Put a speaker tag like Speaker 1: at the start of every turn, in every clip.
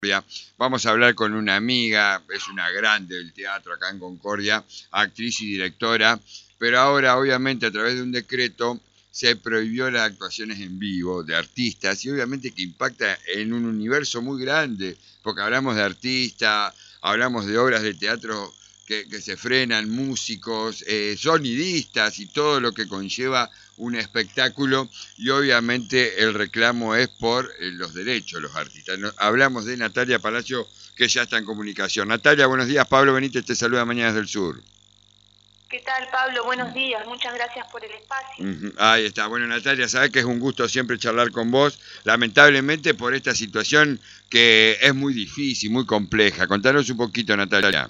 Speaker 1: Vamos a hablar con una amiga, es una grande del teatro acá en Concordia, actriz y directora, pero ahora obviamente a través de un decreto se prohibió las actuaciones en vivo de artistas y obviamente que impacta en un universo muy grande, porque hablamos de artistas, hablamos de obras de teatro que se frenan, músicos, sonidistas y todo lo que conlleva un espectáculo y obviamente el reclamo es por los derechos de los artistas. Hablamos de Natalia Palacio, que ya está en comunicación. Natalia, buenos días. Pablo Benítez te saluda Mañanas del Sur.
Speaker 2: ¿Qué tal, Pablo? Buenos días. Muchas gracias por el espacio.
Speaker 1: Ahí está. Bueno, Natalia, sabes que es un gusto siempre charlar con vos. Lamentablemente por esta situación que es muy difícil, muy compleja. Contanos un poquito, Natalia.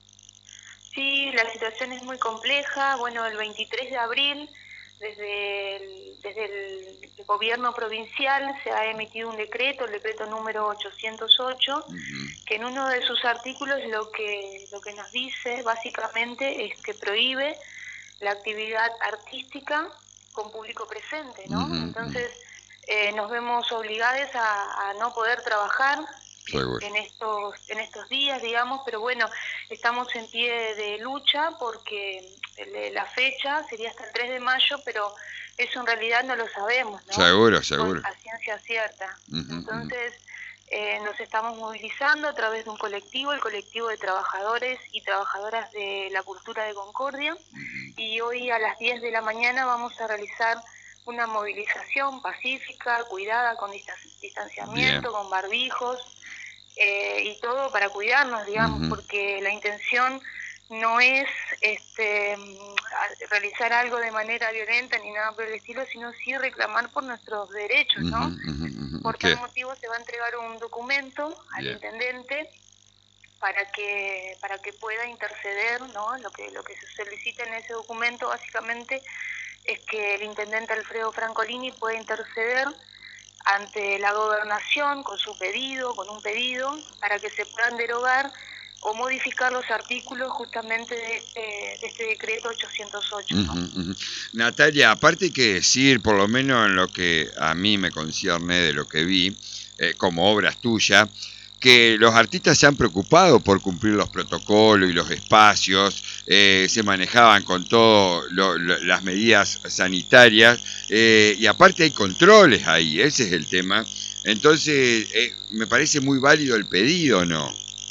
Speaker 2: Sí, la situación es muy compleja. Bueno, el 23 de abril, desde el gobierno provincial se ha emitido un decreto, el decreto número 808, que en uno de sus artículos lo que nos dice básicamente es que prohíbe la actividad artística con público presente, ¿no? Entonces nos vemos obligados a no poder trabajar en estos días, digamos, pero bueno, estamos en pie de lucha porque la fecha sería hasta el 3 de mayo, pero eso en realidad no lo sabemos, ¿no?
Speaker 1: Seguro.
Speaker 2: Con a ciencia cierta. Entonces, nos estamos movilizando a través de un colectivo, el colectivo de trabajadores y trabajadoras de la cultura de Concordia, y hoy a las 10 de la mañana vamos a realizar una movilización pacífica, cuidada, con distanciamiento, con barbijos, y todo para cuidarnos, digamos, porque la intención no es realizar algo de manera violenta ni nada por el estilo, sino sí reclamar por nuestros derechos, ¿no? Por tal motivo se va a entregar un documento al intendente para que pueda interceder, ¿no? Lo que se solicita en ese documento básicamente es que el intendente Alfredo Francolini pueda interceder ante la gobernación con un pedido para que se puedan derogar o modificar los artículos justamente de este decreto 808.
Speaker 1: Natalia, aparte hay que decir, por lo menos en lo que a mí me concierne de lo que vi, como obras tuyas, que los artistas se han preocupado por cumplir los protocolos y los espacios, se manejaban con todas las medidas sanitarias, y aparte hay controles ahí, ese es el tema. Entonces, me parece muy válido el pedido, ¿no?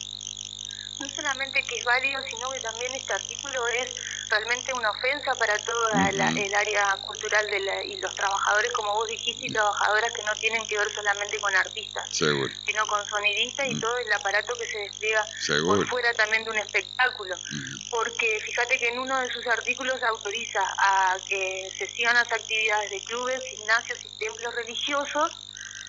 Speaker 2: No solamente que es válido, sino que también este artículo es realmente una ofensa para toda el área cultural y los trabajadores, como vos dijiste, y trabajadoras que no tienen que ver solamente con artistas, sino con sonidistas y todo el aparato que se despliega por fuera también de un espectáculo. Porque fíjate que en uno de sus artículos autoriza a que se sigan las actividades de clubes, gimnasios y templos religiosos,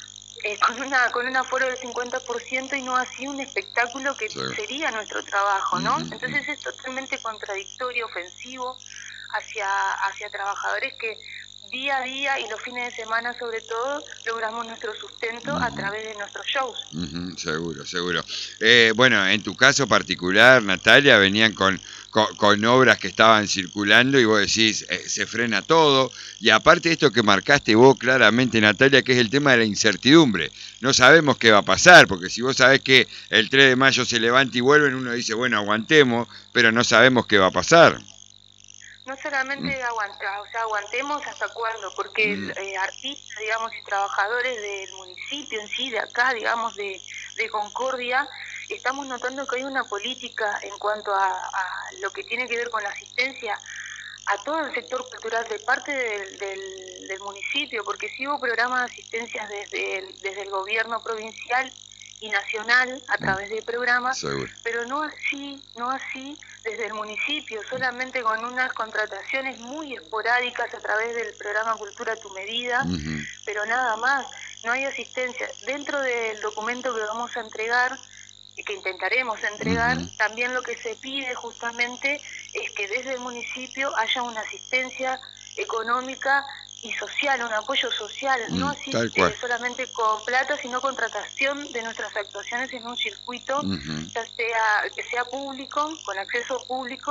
Speaker 2: con un aforo del 50% y no así un espectáculo que sería nuestro trabajo, ¿no? Entonces es totalmente contradictorio, ofensivo hacia trabajadores que día a día y los fines de semana sobre todo logramos nuestro sustento a través de nuestros shows.
Speaker 1: Seguro. Bueno, en tu caso particular, Natalia, venían con obras que estaban circulando y vos decís, se frena todo. Y aparte de esto que marcaste vos claramente, Natalia, que es el tema de la incertidumbre. No sabemos qué va a pasar, porque si vos sabés que el 3 de mayo se levanta y vuelven, uno dice, bueno, aguantemos, pero no sabemos qué va a pasar.
Speaker 2: No solamente aguantemos hasta cuándo, porque artistas, digamos, y trabajadores del municipio en sí, de acá, digamos, de Concordia, estamos notando que hay una política en cuanto a lo que tiene que ver con la asistencia a todo el sector cultural de parte del municipio, porque sí hubo programas de asistencia desde el gobierno provincial y nacional a través de programas, pero no así desde el municipio, solamente con unas contrataciones muy esporádicas a través del programa Cultura a tu Medida, pero nada más, no hay asistencia. Dentro del documento que vamos a entregar y que intentaremos entregar, también lo que se pide justamente es que desde el municipio haya una asistencia económica y social, un apoyo social, no así solamente con plata, sino contratación de nuestras actuaciones en un circuito, ya sea que sea público, con acceso público,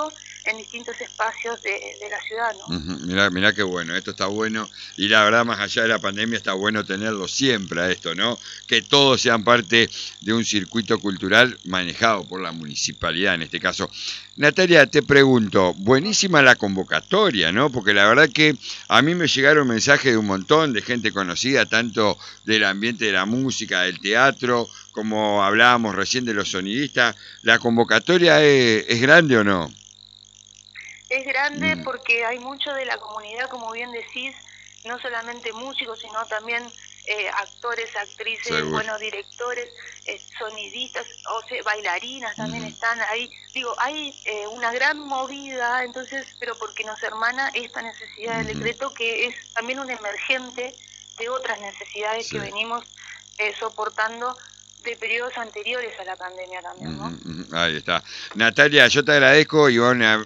Speaker 2: en distintos espacios de la ciudad, ¿no?
Speaker 1: Mirá qué bueno, esto está bueno y la verdad más allá de la pandemia está bueno tenerlo siempre a esto, ¿no? Que todos sean parte de un circuito cultural manejado por la municipalidad en este caso. Natalia, te pregunto, buenísima la convocatoria, ¿no? Porque la verdad que a mí me llegaron mensajes de un montón de gente conocida, tanto del ambiente de la música, del teatro, como hablábamos recién de los sonidistas. ¿La convocatoria es grande o no?
Speaker 2: Es grande porque hay mucho de la comunidad, como bien decís, no solamente músicos, sino también actores, actrices,
Speaker 1: Seguro.
Speaker 2: buenos directores, sonidistas, o sea, bailarinas también están ahí. Digo, hay una gran movida, entonces, pero porque nos hermana esta necesidad del decreto, que es también un emergente de otras necesidades que venimos soportando de periodos anteriores a la pandemia también, ¿no?
Speaker 1: Ahí está. Natalia, yo te agradezco y bueno,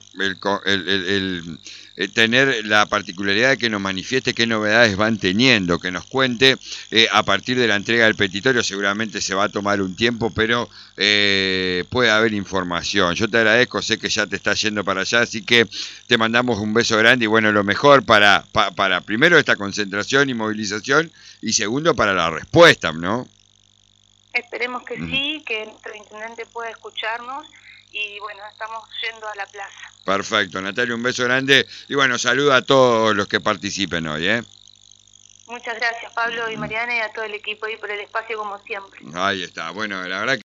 Speaker 1: el tener la particularidad de que nos manifieste qué novedades van teniendo, que nos cuente a partir de la entrega del petitorio, seguramente se va a tomar un tiempo, pero puede haber información. Yo te agradezco, sé que ya te estás yendo para allá, así que te mandamos un beso grande y bueno, lo mejor para primero esta concentración y movilización y segundo para la respuesta, ¿no?
Speaker 2: Esperemos que sí, que nuestro intendente pueda escucharnos y bueno, estamos yendo a la plaza.
Speaker 1: Perfecto, Natalia, un beso grande y bueno, saluda a todos los que participen hoy, ¿eh?
Speaker 2: Muchas gracias, Pablo y Mariana, y a todo el equipo ahí por el espacio como siempre.
Speaker 1: Ahí está, bueno, la verdad que